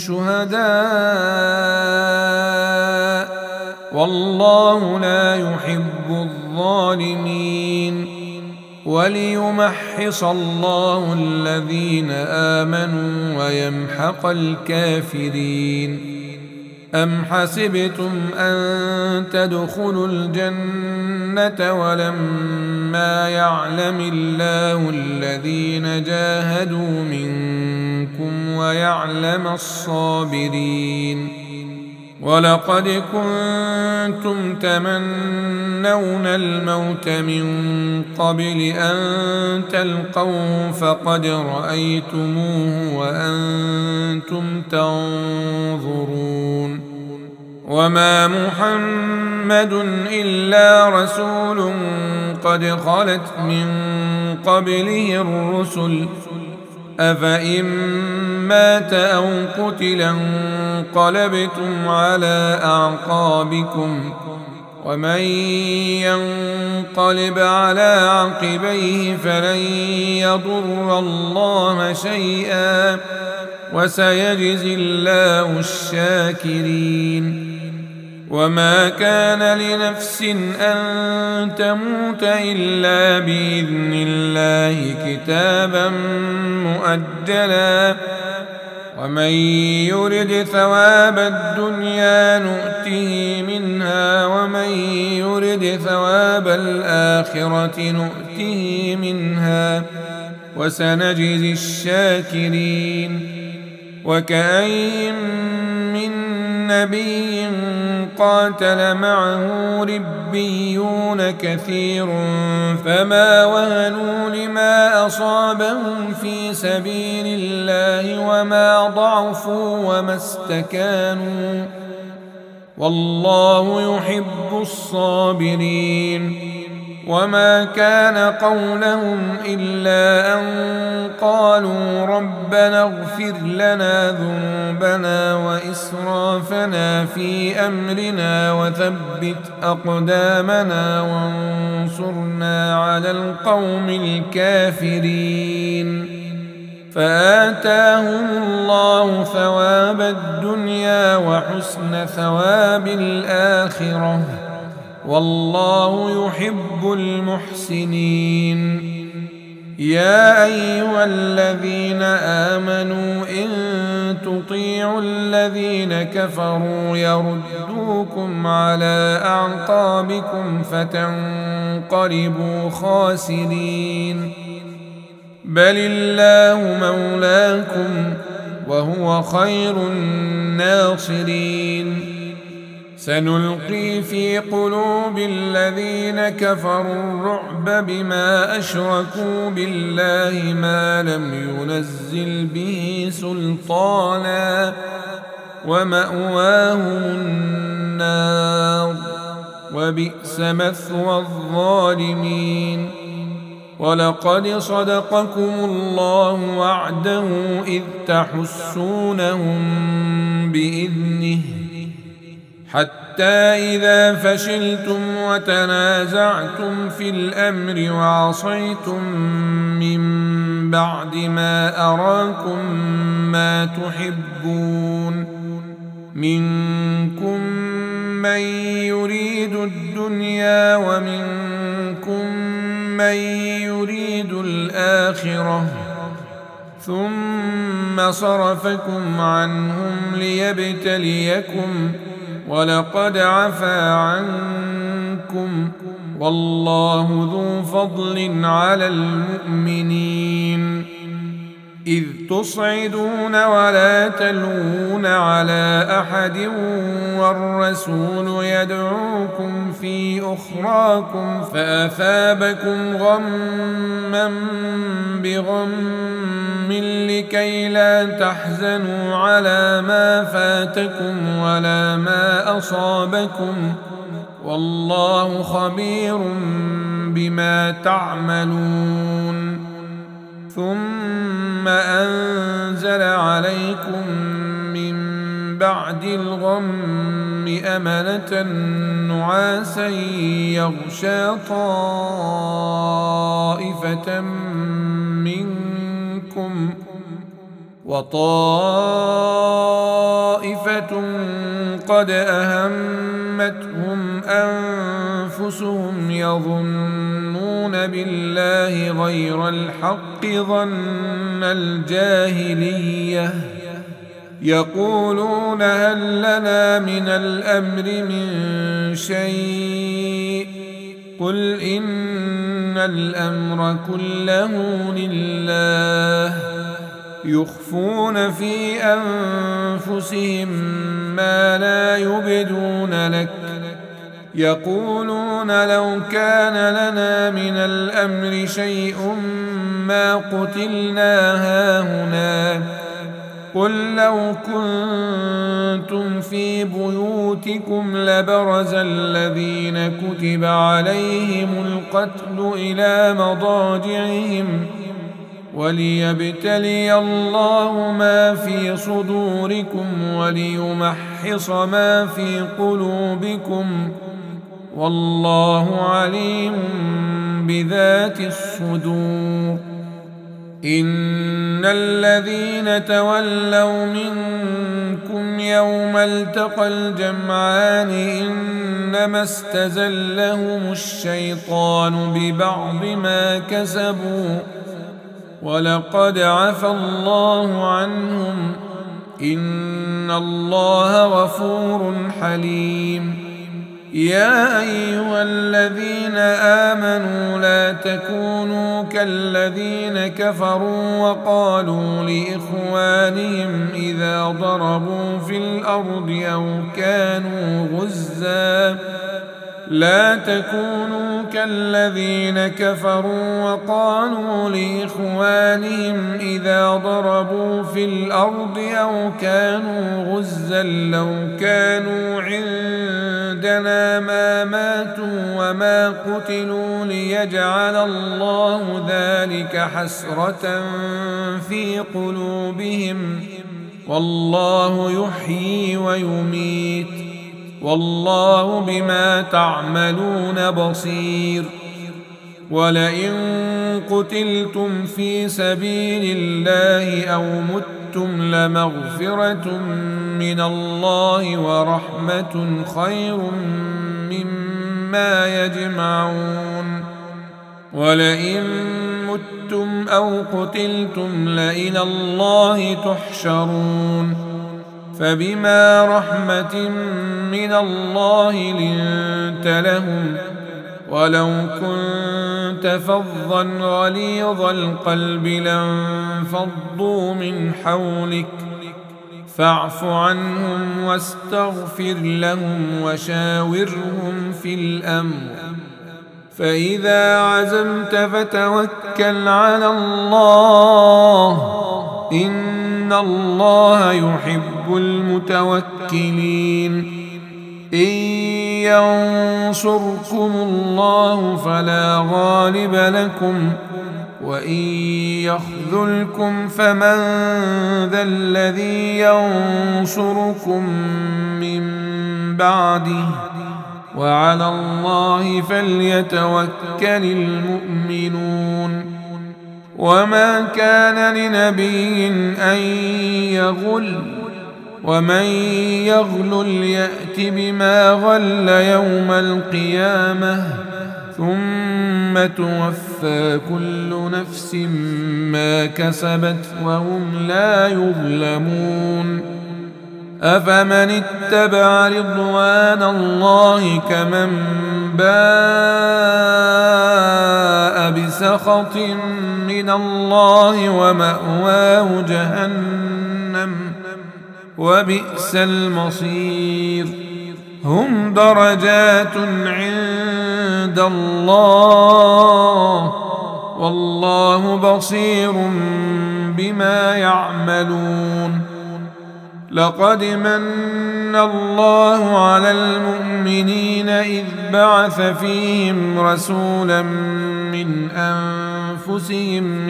شهداء والله لا يحب الظالمين وليمحص الله الذين آمنوا ويمحق الكافرين أم حسبتم أن تدخلوا الجنة ولما يعلم الله الذين جاهدوا منكم ويعلم الصابرين ولقد كنتم تمنون الموت من قبل أن تلقوه فقد رأيتموه وأنتم تنظرون وما محمد إلا رسول قد خلت من قبله الرسل أفإن مات أو قتل انقلبتم على أعقابكم ومن ينقلب على عقبيه فلن يضر الله شيئا وسيجزي الله الشاكرين وما كان لنفس أن تموت إلا بإذن الله كتابا مؤجلا ومن يرد ثواب الدنيا نؤته منها ومن يرد ثواب الآخرة نؤته منها وسنجزي الشاكرين وكأين من نبي قاتل معه ربيون كثير فما وهنوا لما أصابهم في سبيل الله وما ضعفوا وما استكانوا والله يحب الصابرين وما كان قولهم إلا أن قالوا ربنا اغفر لنا ذنوبنا وإسرافنا في أمرنا وثبت أقدامنا وانصرنا على القوم الكافرين فآتاهم الله ثواب الدنيا وحسن ثواب الآخرة والله يحب المحسنين يا أيها الذين آمنوا إن تطيعوا الذين كفروا يردوكم على أعقابكم فتنقلبوا خاسرين بل الله مولاكم وهو خير الناصرين سنلقي في قلوب الذين كفروا الرعب بما أشركوا بالله ما لم ينزل به سلطانا ومأواهم النار وبئس مثوى الظالمين ولقد صدقكم الله وعده إذ تحسونهم بإذنه حتى إذا فشلتم وتنازعتم في الأمر وعصيتم من بعد ما أراكم ما تحبون منكم من يريد الدنيا ومنكم من يريد الآخرة ثم صرفكم عنهم ليبتليكم ولقد عفا عنكم والله ذو فضل على المؤمنين إذ تصعدون ولا تلوون على أحد والرسول يدعوكم في أخراكم فأثابكم غما بغم لكي لا تحزنوا على ما فاتكم ولا ما أصابكم والله خبير بما تعملون ثم أنزل عليكم من بعد الغم أمنة نعاسا يغشى طائفة منكم وطائفة قد أهمتهم أنفسهم يظنون بالله غير الحق ظن الجاهلية يقولون هل لنا من الأمر من شيء قل إن الأمر كله لله يخفون في أنفسهم ما لا يبدون لك يقولون لو كان لنا من الأمر شيء ما قتلنا هاهنا قل لو كنتم في بيوتكم لبرز الذين كتب عليهم القتل إلى مضاجعهم وليبتلي الله ما في صدوركم وليمحص ما في قلوبكم والله عليم بذات الصدور إن الذين تولوا منكم يوم التقى الجمعان إنما استزلهم الشيطان ببعض ما كسبوا ولقد عفى الله عنهم إن الله غفور حليم يا أيها الذين آمنوا لا تكونوا كالذين كفروا وقالوا لإخوانهم إذا ضربوا في الأرض أو كانوا غزا لا تكونوا كالذين كفروا وقالوا لإخوانهم إذا ضربوا في الأرض أو كانوا غزا لو كانوا عندنا ما ماتوا وما قتلوا ليجعل الله ذلك حسرة في قلوبهم والله يحيي ويميت والله بما تعملون بصير ولئن قتلتم في سبيل الله أو متم لمغفرة من الله ورحمة خير مما يجمعون ولئن متم أو قتلتم لإلى الله تحشرون فبما رحمة من الله لنت لهم ولو كنت فظا غليظ القلب لانفضوا من حولك فاعف عنهم واستغفر لهم وشاورهم في الأمر فإذا عزمت فتوكل على الله إن الله يحب المتوكلين إن ينصركم الله فلا غالب لكم وإن يخذلكم فمن ذا الذي ينصركم من بعده وعلى الله فليتوكل المؤمنون وما كان لنبي أن يغل ومن يغل يأت بما غل يوم القيامة ثم توفى كل نفس ما كسبت وهم لا يظلمون أفمن اتبع رضوان الله كمن باء بسخط من الله ومأواه جهنم وبئس المصير هم درجات عند الله والله بصير بما يعملون لقد من الله على المؤمنين إذ بعث فيهم رسولا من أنفسهم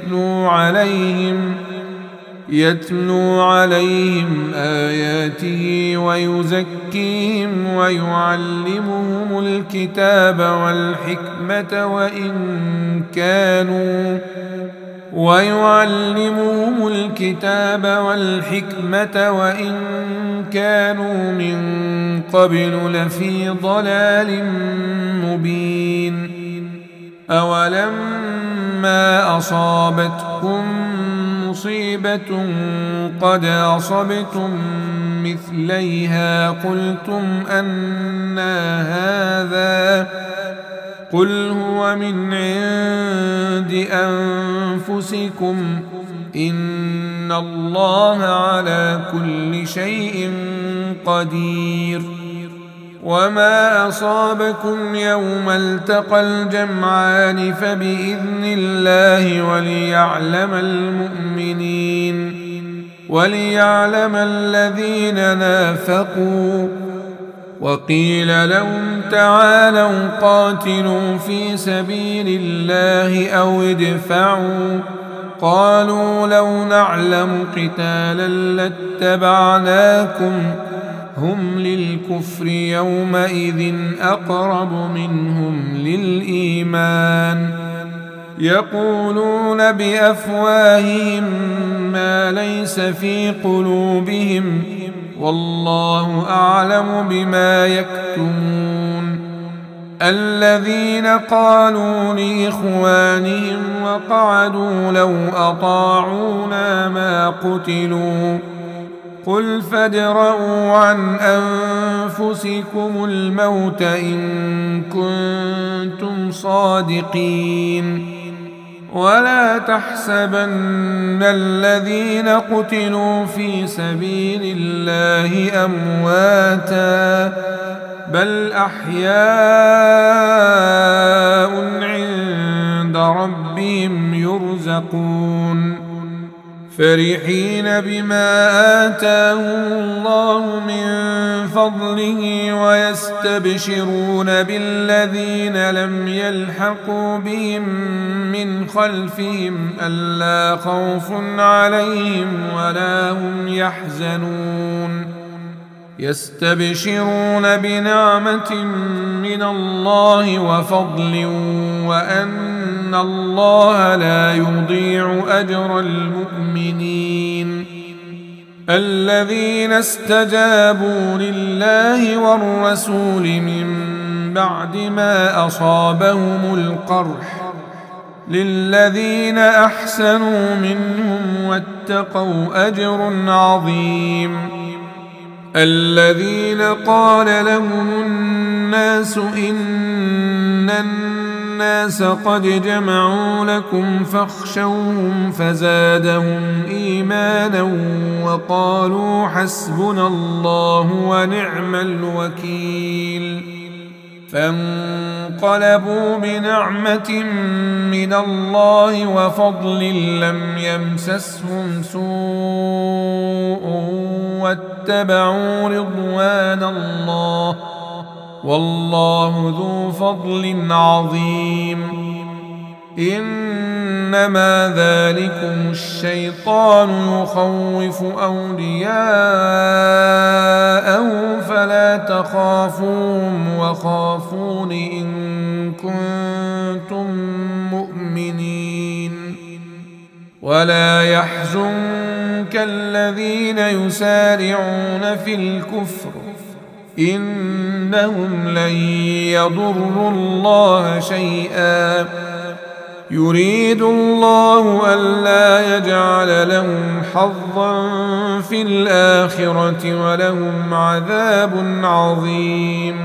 يتلو عليهم آياته ويزكيهم ويعلمهم الكتاب والحكمة وإن كانوا من قبل لفي ضلال مبين أولما أصابتكم مصيبة قد أصبتم مثليها قلتم أنى هذا قل هو من عند أنفسكم إن الله على كل شيء قدير. وما أصابكم يوم التقى الجمعان فبإذن الله وليعلم الذين نافقوا. وقيل لهم تعالوا قاتلوا في سبيل الله أو ادفعوا قالوا لو نعلم قتالا لاتبعناكم هم للكفر يومئذ أقرب منهم للإيمان يقولون بأفواههم ما ليس في قلوبهم والله أعلم بما يكتمون. الذين قالوا لإخوانهم وقعدوا لو أطاعونا ما قتلوا قل فادرءوا عن أنفسكم الموت إن كنتم صادقين. ولا تحسبن الذين قتلوا في سبيل الله أمواتا بل أحياء عند ربهم يرزقون فرحين بما آتاهم الله من فضله ويستبشرون بالذين لم يلحقوا بهم من خلفهم ألا خوف عليهم ولا هم يحزنون يستبشرون بنعمة من الله وفضل وأن الله لا يضيع أجر المؤمنين. الذين استجابوا لله والرسول من بعد ما أصابهم القرح للذين أحسنوا منهم واتقوا أجر عظيم. الذين قال لهم الناس إن الناس قد جمعوا لكم فاخشوهم فزادهم إيمانا وقالوا حسبنا الله ونعم الوكيل فانقلبوا بنعمة من الله وفضل لم يمسسهم سوء واتبعوا رضوان الله والله ذو فضل عظيم. إنما ذلكم الشيطان يخوف أولياءه فلا تخافوهم وخافون إن كنتم مؤمنين. ولا يحزنك الذين يسارعون في الكفر إنهم لن يضروا الله شيئا يريد الله ألا يجعل لهم حظا في الآخرة ولهم عذاب عظيم.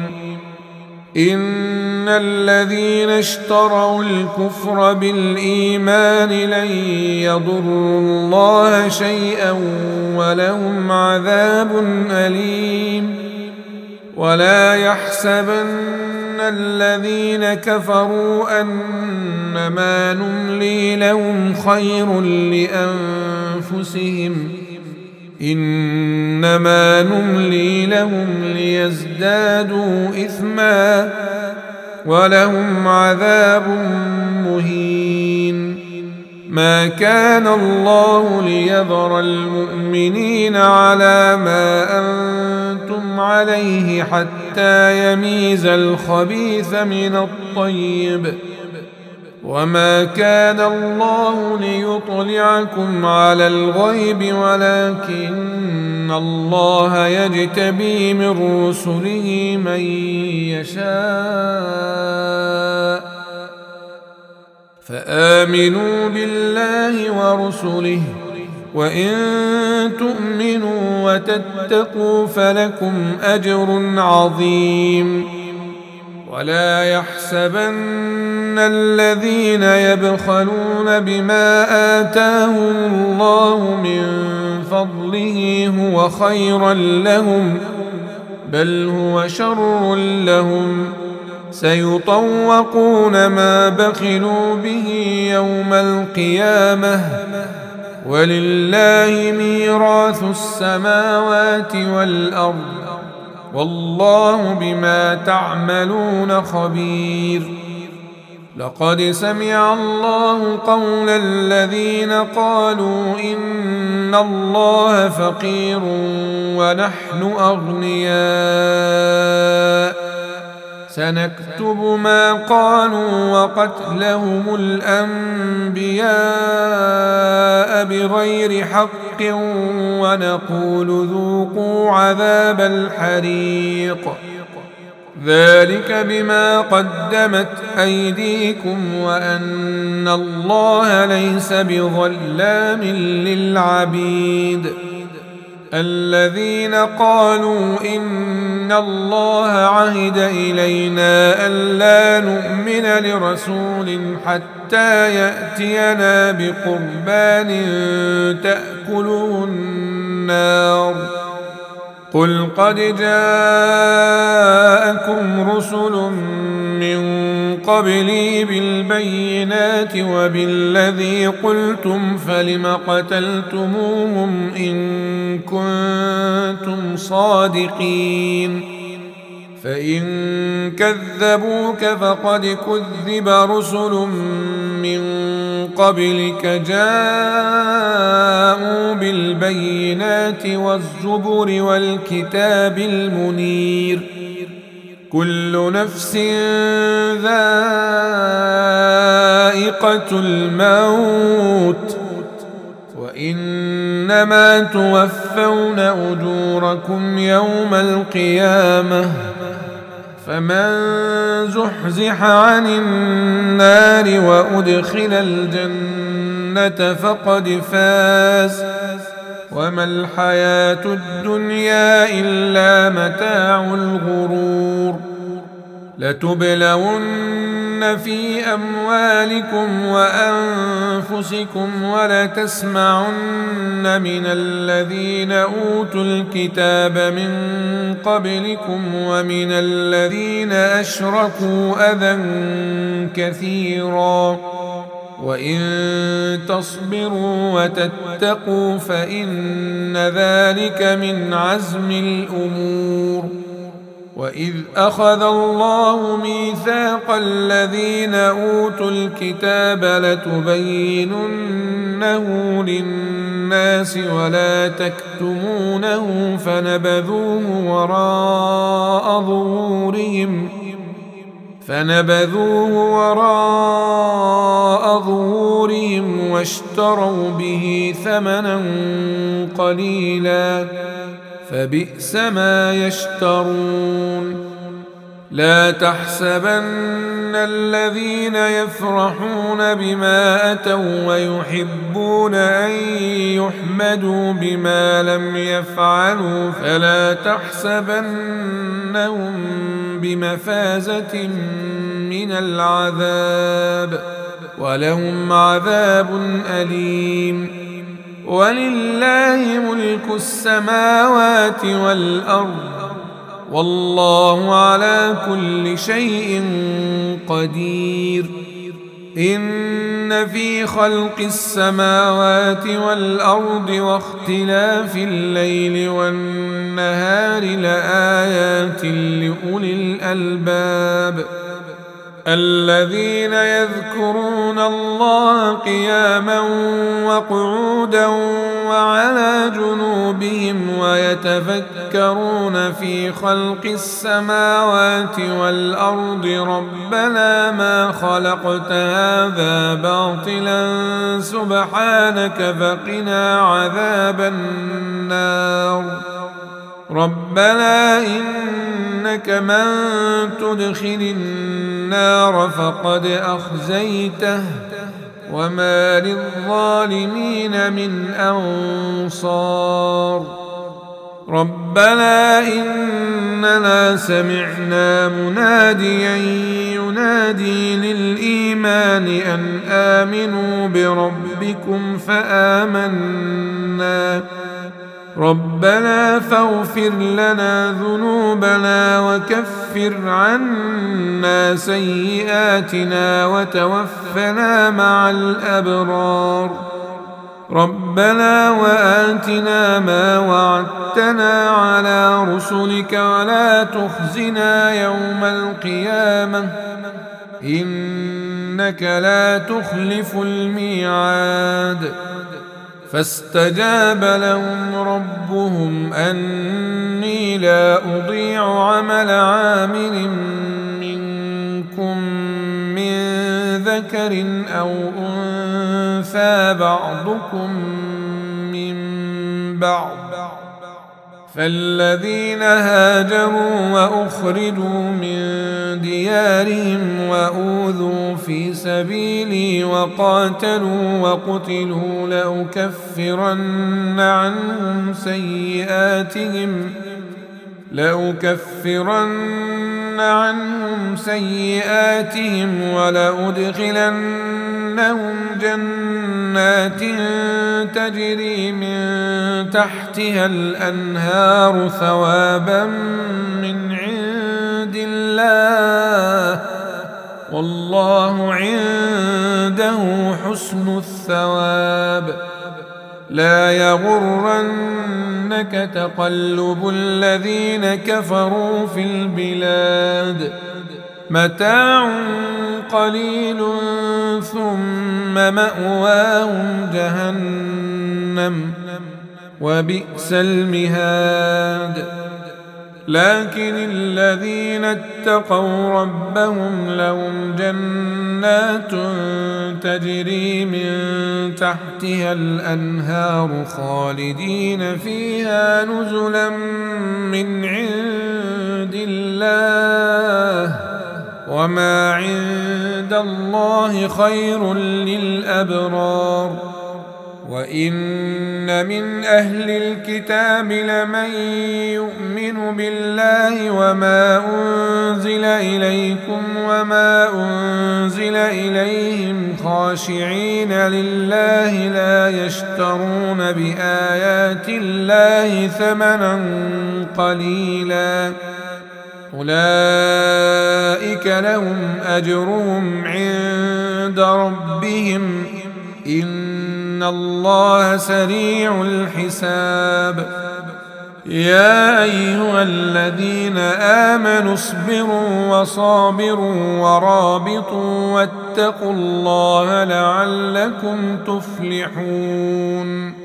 إن الذين اشتروا الكفر بالإيمان لن يضروا الله شيئا ولهم عذاب أليم. ولا يحسبن الذين كفروا أنما نملي لهم خير لأنفسهم إنما نملي لهم ليزدادوا إثما ولهم عذاب مهين. ما كان الله ليذر المؤمنين على ما أنتم عليه حتى يميز الخبيث من الطيب وما كان الله ليطلعكم على الغيب ولكن الله يجتبي من رسله من يشاء فآمنوا بالله ورسله وإن تؤمنوا وتتقوا فلكم أجر عظيم. ولا يحسبن الذين يبخلون بما آتاهم الله من فضله هو خيرا لهم، بل هو شر لهم، سيطوقون ما بخلوا به يوم القيامة، ولله ميراث السماوات والأرض، والله بما تعملون خبير. لقد سمع الله قول الذين قالوا إن الله فقير ونحن أغنياء، سنكتب ما قالوا وقتلهم الأنبياء بغير حق، ونقول ذوقوا عذاب الحريق، ذلك بما قدمت أيديكم وأن الله ليس بظلام للعبيد. الذين قالوا إن الله عهد إلينا ألا نؤمن لرسول حتى يأتينا بقربان تأكله النار، قل قد جاءكم رسل من قبلي بالبينات وبالذي قلتم، فلم قتلتموهم إن كنتم صادقين؟ فإن كذبوك فقد كذب رسل من قبلك جاءوا بالبينات والزبر والكتاب المنير، كل نفس ذائقة الموت، وإنما توفون أجوركم يوم القيامة، فمن زحزح عن النار وأدخل الجنة فقد فاز، وما الحياة الدنيا إلا متاع الغرور. لتبلون في أموالكم وأنفسكم ولتسمعن من الذين أوتوا الكتاب من قبلكم ومن الذين أشركوا أذى كثيرا، وإن تصبروا وتتقوا فإن ذلك من عزم الأمور. وإذ أخذ الله ميثاق الذين أوتوا الكتاب لتبيننه للناس ولا تكتمونه فنبذوه وراء ظهورهم واشتروا به ثمنا قليلا، فبئس ما يشترون. لا تحسبن الذين يفرحون بما أتوا ويحبون أن يحمدوا بما لم يفعلوا فلا تحسبنهم بمفازة من العذاب، ولهم عذاب أليم. ولله ملك السماوات والأرض، والله على كل شيء قدير. إن في خلق السماوات والأرض واختلاف الليل والنهار لآيات لأولي الألباب، الذين يذكرون الله قياما وقعودا وعلى جنوبهم ويتفكرون في خلق السماوات والأرض ربنا ما خلقت هذا باطلا سبحانك فقنا عذاب النار. ربنا إنك من تدخل النار فقد أخزيته وما للظالمين من أنصار. ربنا إننا سمعنا مناديا ينادي للإيمان أن آمنوا بربكم فآمنا. ربنا فاغفر لنا ذنوبنا وكفر عنا سيئاتنا وتوفنا مع الأبرار. ربنا وآتنا ما وعدتنا على رسلك ولا تخزنا يوم القيامة إنك لا تخلف الميعاد. فاستجاب لهم ربهم أني لا أضيع عمل عامل منكم من ذكر أو أنثى بعضكم من بعض. فالذين هاجروا وأخرجوا من ديارهم وأوذوا في سبيلي وقاتلوا وقتلوا لأكفرن عنهم سيئاتهم ولأدخلنهم جنات تجري من تحتها الأنهار ثوابا من عند الله والله عنده حسن الثواب. لا يغرنك تقلب الذين كفروا في البلاد متاع قليل ثم مأواهم جهنم وبئس المهاد. لكن الذين اتقوا ربهم لهم جنات تجري من تحتها الأنهار خالدين فيها نزلا من عند الله وما عند الله خير للأبرار. وإن من أهل الكتاب لمن يؤمن بالله وما أنزل إليكم وما أنزل إليهم خاشعين لله لا يشترون بآيات الله ثمنا قليلا أولئك لهم أجرهم عند ربهم إن الله سريع الحساب. يا أيها الذين آمنوا اصبروا وصابروا ورابطوا واتقوا الله لعلكم تفلحون.